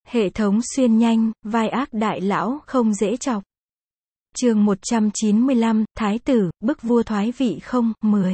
Hệ thống xuyên nhanh, vai ác đại lão không dễ chọc. Chương 195, Thái tử, bức vua thoái vị không, 10.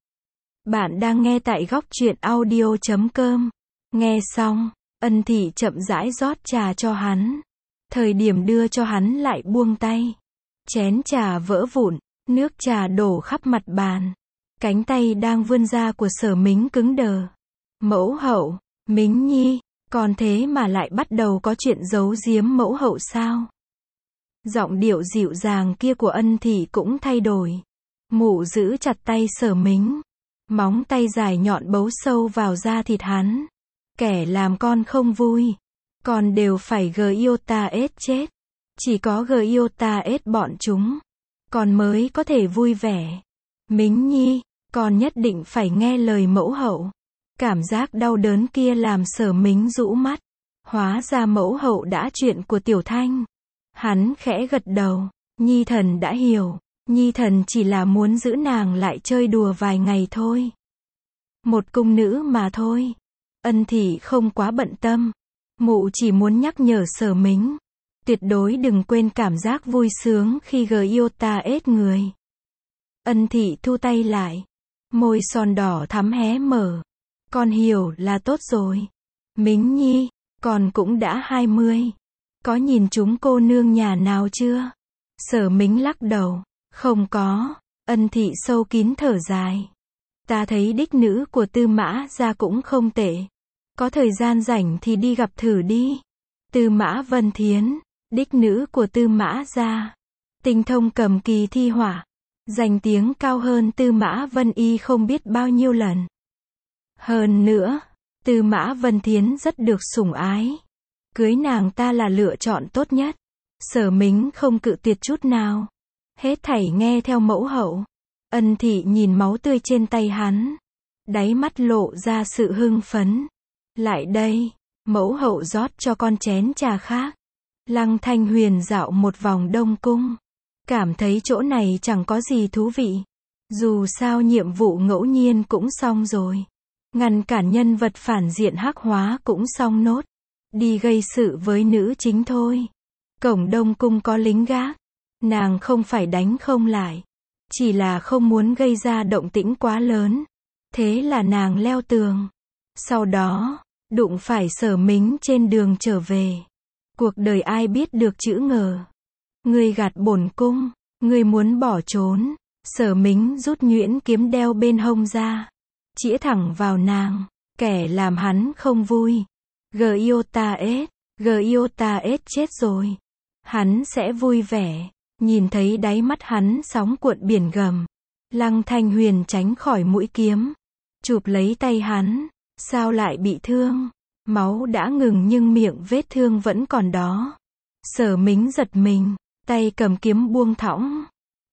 Bạn đang nghe tại góc truyện audio.com. Nghe xong, Ân Thị chậm rãi rót trà cho hắn. Thời điểm đưa cho hắn lại buông tay. Chén trà vỡ vụn, nước trà đổ khắp mặt bàn. Cánh tay đang vươn ra của Sở Mính cứng đờ. Mẫu hậu, Mính nhi, còn thế mà lại bắt đầu có chuyện giấu giếm mẫu hậu sao? Giọng điệu dịu dàng kia của Ân Thị cũng thay đổi. Mụ giữ chặt tay Sở Mính. Móng tay dài nhọn bấu sâu vào da thịt hắn. Kẻ làm con không vui. Con đều phải Giota chết. Chỉ có Giota bọn chúng. Con mới có thể vui vẻ. Mính nhi, con nhất định phải nghe lời mẫu hậu. Cảm giác đau đớn kia làm Sở Mính rũ mắt. Hóa ra mẫu hậu đã chuyện của Tiểu Thanh. Hắn khẽ gật đầu. Nhi thần đã hiểu. Nhi thần chỉ là muốn giữ nàng lại chơi đùa vài ngày thôi. Một cung nữ mà thôi. Ân Thị không quá bận tâm. Mụ chỉ muốn nhắc nhở Sở Mính. Tuyệt đối đừng quên cảm giác vui sướng khi Giota người. Ân Thị thu tay lại. Môi son đỏ thắm hé mở. Con hiểu là tốt rồi. Mính nhi, con cũng đã 20. Có nhìn chúng cô nương nhà nào chưa? Sở Mính lắc đầu. Không có. Ân Thị sâu kín thở dài. Ta thấy đích nữ của Tư Mã gia cũng không tệ. Có thời gian rảnh thì đi gặp thử đi. Tư Mã Vân Thiến, đích nữ của Tư Mã gia. Tinh thông cầm kỳ thi họa. Danh tiếng cao hơn Tư Mã Vân Y không biết bao nhiêu lần. Hơn nữa, Tư Mã Vân Thiến rất được sủng ái. Cưới nàng ta là lựa chọn tốt nhất. Sở Mính không cự tuyệt chút nào. Hết thảy nghe theo mẫu hậu. Ân Thị nhìn máu tươi trên tay hắn. Đáy mắt lộ ra sự hưng phấn. Lại đây, mẫu hậu rót cho con chén trà khác. Lăng Thanh Huyền dạo một vòng Đông Cung. Cảm thấy chỗ này chẳng có gì thú vị. Dù sao nhiệm vụ ngẫu nhiên cũng xong rồi. Ngăn cản nhân vật phản diện hắc hóa cũng xong nốt. Đi gây sự với nữ chính thôi. Cổng Đông Cung có lính gác. Nàng không phải đánh không lại. Chỉ là không muốn gây ra động tĩnh quá lớn. Thế là nàng leo tường. Sau đó, đụng phải Sở Mính trên đường trở về. Cuộc đời ai biết được chữ ngờ. Ngươi gạt bổn cung. Ngươi muốn bỏ trốn. Sở Mính rút nhuyễn kiếm đeo bên hông ra. Chĩa thẳng vào nàng. Kẻ làm hắn không vui. Giota chết rồi. Hắn sẽ vui vẻ. Nhìn thấy đáy mắt hắn sóng cuộn biển gầm. Lăng Thanh Huyền tránh khỏi mũi kiếm. Chụp lấy tay hắn. Sao lại bị thương? Máu đã ngừng nhưng miệng vết thương vẫn còn đó. Sở Mính giật mình. Tay cầm kiếm buông thõng.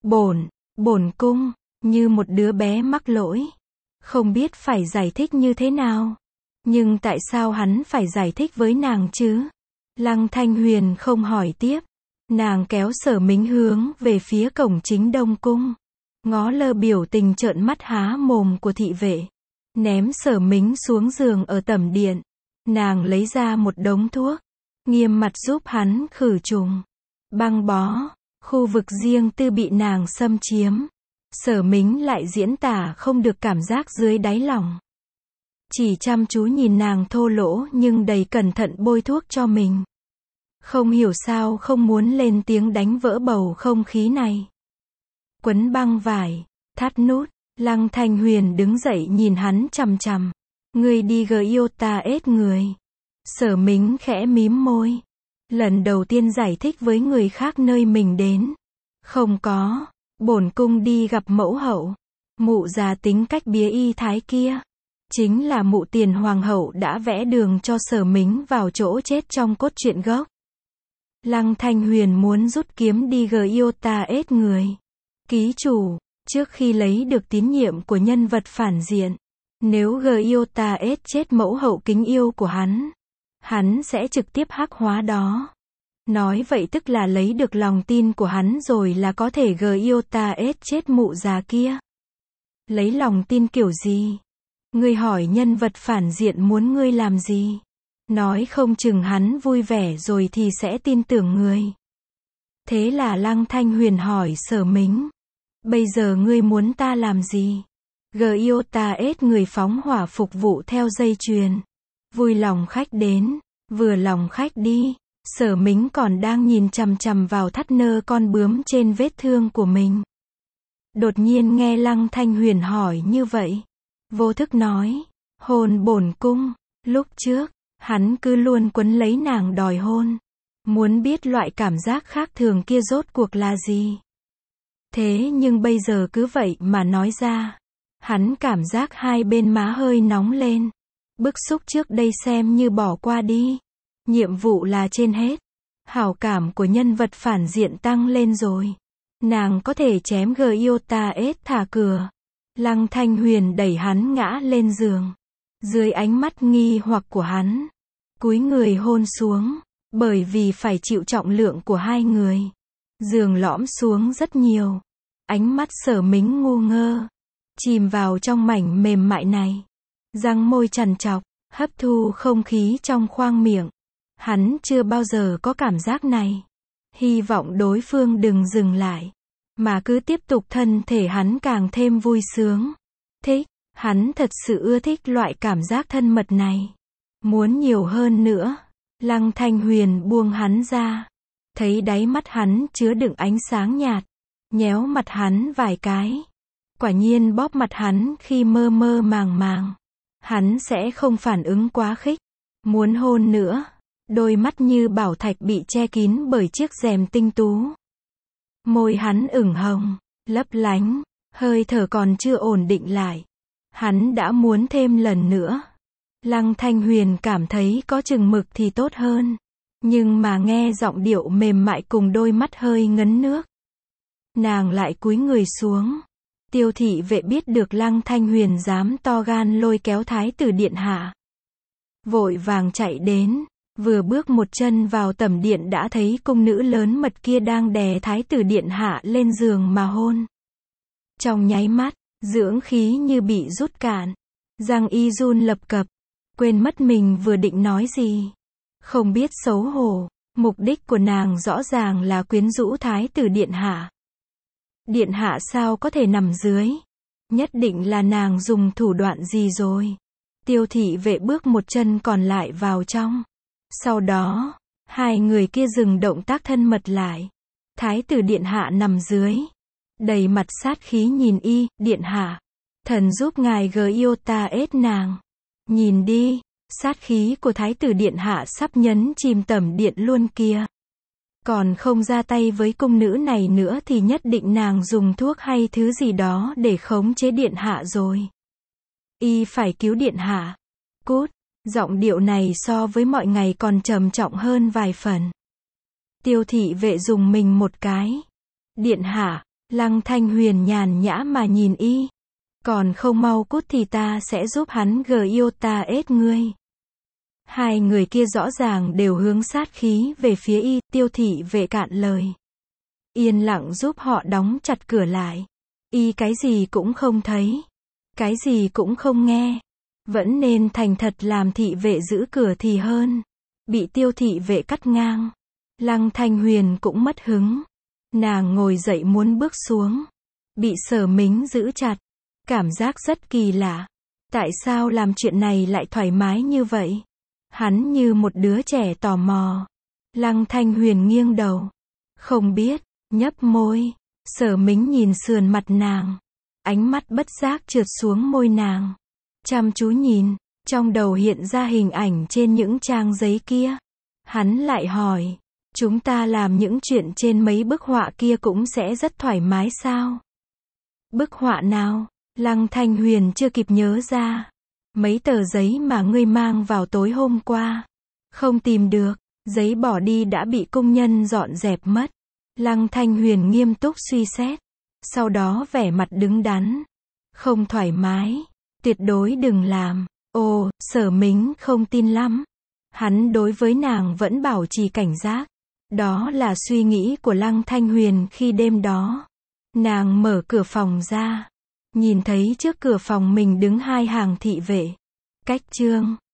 Bổn cung. Như một đứa bé mắc lỗi. Không biết phải giải thích như thế nào. Nhưng tại sao hắn phải giải thích với nàng chứ? Lăng Thanh Huyền không hỏi tiếp. Nàng kéo Sở Mính hướng về phía cổng chính Đông Cung. Ngó lơ biểu tình trợn mắt há mồm của thị vệ. Ném Sở Mính xuống giường ở tẩm điện. Nàng lấy ra một đống thuốc. Nghiêm mặt giúp hắn khử trùng. Băng bó. Khu vực riêng tư bị nàng xâm chiếm. Sở Mính lại diễn tả không được cảm giác dưới đáy lòng. Chỉ chăm chú nhìn nàng thô lỗ nhưng đầy cẩn thận bôi thuốc cho mình. Không hiểu sao không muốn lên tiếng đánh vỡ bầu không khí này. Quấn băng vải, thắt nút, Lăng Thanh Huyền đứng dậy nhìn hắn chằm chằm. Ngươi đi Giota người. Sở Mính khẽ mím môi. Lần đầu tiên giải thích với người khác nơi mình đến. Không có, bổn cung đi gặp mẫu hậu. Mụ già tính cách bía y thái kia. Chính là mụ Tiền Hoàng hậu đã vẽ đường cho Sở Mính vào chỗ chết trong cốt truyện gốc. Lăng Thanh Huyền muốn rút kiếm đi Giota người. Ký chủ, trước khi lấy được tín nhiệm của nhân vật phản diện, nếu Giota chết mẫu hậu kính yêu của hắn sẽ trực tiếp hắc hóa đó. Nói vậy tức là lấy được lòng tin của hắn rồi là có thể Giota chết mụ già kia. Lấy lòng tin kiểu gì? Ngươi hỏi nhân vật phản diện muốn ngươi làm gì? Nói không chừng hắn vui vẻ rồi thì sẽ tin tưởng người. Thế là Lăng Thanh Huyền hỏi Sở Mính. Bây giờ ngươi muốn ta làm gì? Giota ết người phóng hỏa phục vụ theo dây chuyền. Vui lòng khách đến, vừa lòng khách đi. Sở Mính còn đang nhìn chằm chằm vào thắt nơ con bướm trên vết thương của mình. Đột nhiên nghe Lăng Thanh Huyền hỏi như vậy. Vô thức nói, hôn bổn cung. Lúc trước, hắn cứ luôn quấn lấy nàng đòi hôn. Muốn biết loại cảm giác khác thường kia rốt cuộc là gì. Thế nhưng bây giờ cứ vậy mà nói ra. Hắn cảm giác hai bên má hơi nóng lên. Bức xúc trước đây xem như bỏ qua đi. Nhiệm vụ là trên hết. Hảo cảm của nhân vật phản diện tăng lên rồi. Nàng có thể chém Giota ết thả cửa. Lăng Thanh Huyền đẩy hắn ngã lên giường. Dưới ánh mắt nghi hoặc của hắn, cúi người hôn xuống. Bởi vì phải chịu trọng lượng của hai người, giường lõm xuống rất nhiều. Ánh mắt Sở Mính ngu ngơ, chìm vào trong mảnh mềm mại này. Răng môi trằn trọc, hấp thu không khí trong khoang miệng. Hắn chưa bao giờ có cảm giác này. Hy vọng đối phương đừng dừng lại, mà cứ tiếp tục. Thân thể hắn càng thêm vui sướng. Thích, hắn thật sự ưa thích loại cảm giác thân mật này. Muốn nhiều hơn nữa. Lăng Thanh Huyền buông hắn ra. Thấy đáy mắt hắn chứa đựng ánh sáng nhạt. Nhéo mặt hắn vài cái. Quả nhiên bóp mặt hắn khi mơ mơ màng màng. Hắn sẽ không phản ứng quá khích. Muốn hôn nữa. Đôi mắt như bảo thạch bị che kín bởi chiếc rèm tinh tú. Môi hắn ửng hồng, lấp lánh. Hơi thở còn chưa ổn định lại. Hắn đã muốn thêm lần nữa. Lăng Thanh Huyền cảm thấy có chừng mực thì tốt hơn. Nhưng mà nghe giọng điệu mềm mại cùng đôi mắt hơi ngấn nước. Nàng lại cúi người xuống. Tiêu thị vệ biết được Lăng Thanh Huyền dám to gan lôi kéo thái tử điện hạ. Vội vàng chạy đến. Vừa bước một chân vào tẩm điện đã thấy cung nữ lớn mật kia đang đè thái tử điện hạ lên giường mà hôn. Trong nháy mắt, dưỡng khí như bị rút cạn. Giang y run lập cập. Quên mất mình vừa định nói gì. Không biết xấu hổ. Mục đích của nàng rõ ràng là quyến rũ thái tử điện hạ. Điện hạ sao có thể nằm dưới? Nhất định là nàng dùng thủ đoạn gì rồi. Tiêu thị vệ bước một chân còn lại vào trong. Sau đó, hai người kia dừng động tác thân mật lại. Thái tử điện hạ nằm dưới. Đầy mặt sát khí nhìn y, điện hạ. Thần giúp ngài Giota ết nàng. Nhìn đi, sát khí của thái tử điện hạ sắp nhấn chìm tẩm điện luôn kìa. Còn không ra tay với cung nữ này nữa thì nhất định nàng dùng thuốc hay thứ gì đó để khống chế điện hạ rồi. Y phải cứu điện hạ. Cút, giọng điệu này so với mọi ngày còn trầm trọng hơn vài phần. Tiêu thị vệ dùng mình một cái. Điện hạ, Lăng Thanh Huyền nhàn nhã mà nhìn y. Còn không mau cút thì ta sẽ giúp hắn Giota ết ngươi. Hai người kia rõ ràng đều hướng sát khí về phía y. Tiêu thị vệ cạn lời. Yên lặng giúp họ đóng chặt cửa lại. Y cái gì cũng không thấy. Cái gì cũng không nghe. Vẫn nên thành thật làm thị vệ giữ cửa thì hơn. Bị tiêu thị vệ cắt ngang. Lăng Thanh Huyền cũng mất hứng. Nàng ngồi dậy muốn bước xuống. Bị Sở Mính giữ chặt. Cảm giác rất kỳ lạ. Tại sao làm chuyện này lại thoải mái như vậy? Hắn như một đứa trẻ tò mò. Lăng Thanh Huyền nghiêng đầu. Không biết, nhấp môi. Sở Mính nhìn sườn mặt nàng. Ánh mắt bất giác trượt xuống môi nàng. Chăm chú nhìn, trong đầu hiện ra hình ảnh trên những trang giấy kia. Hắn lại hỏi, chúng ta làm những chuyện trên mấy bức họa kia cũng sẽ rất thoải mái sao? Bức họa nào? Lăng Thanh Huyền chưa kịp nhớ ra. Mấy tờ giấy mà ngươi mang vào tối hôm qua. Không tìm được, giấy bỏ đi đã bị công nhân dọn dẹp mất. Lăng Thanh Huyền nghiêm túc suy xét. Sau đó vẻ mặt đứng đắn. Không thoải mái. Tuyệt đối đừng làm. Ồ, Sở Mính không tin lắm. Hắn đối với nàng vẫn bảo trì cảnh giác. Đó là suy nghĩ của Lăng Thanh Huyền khi đêm đó. Nàng mở cửa phòng ra. Nhìn thấy trước cửa phòng mình đứng hai hàng thị vệ. Cách chương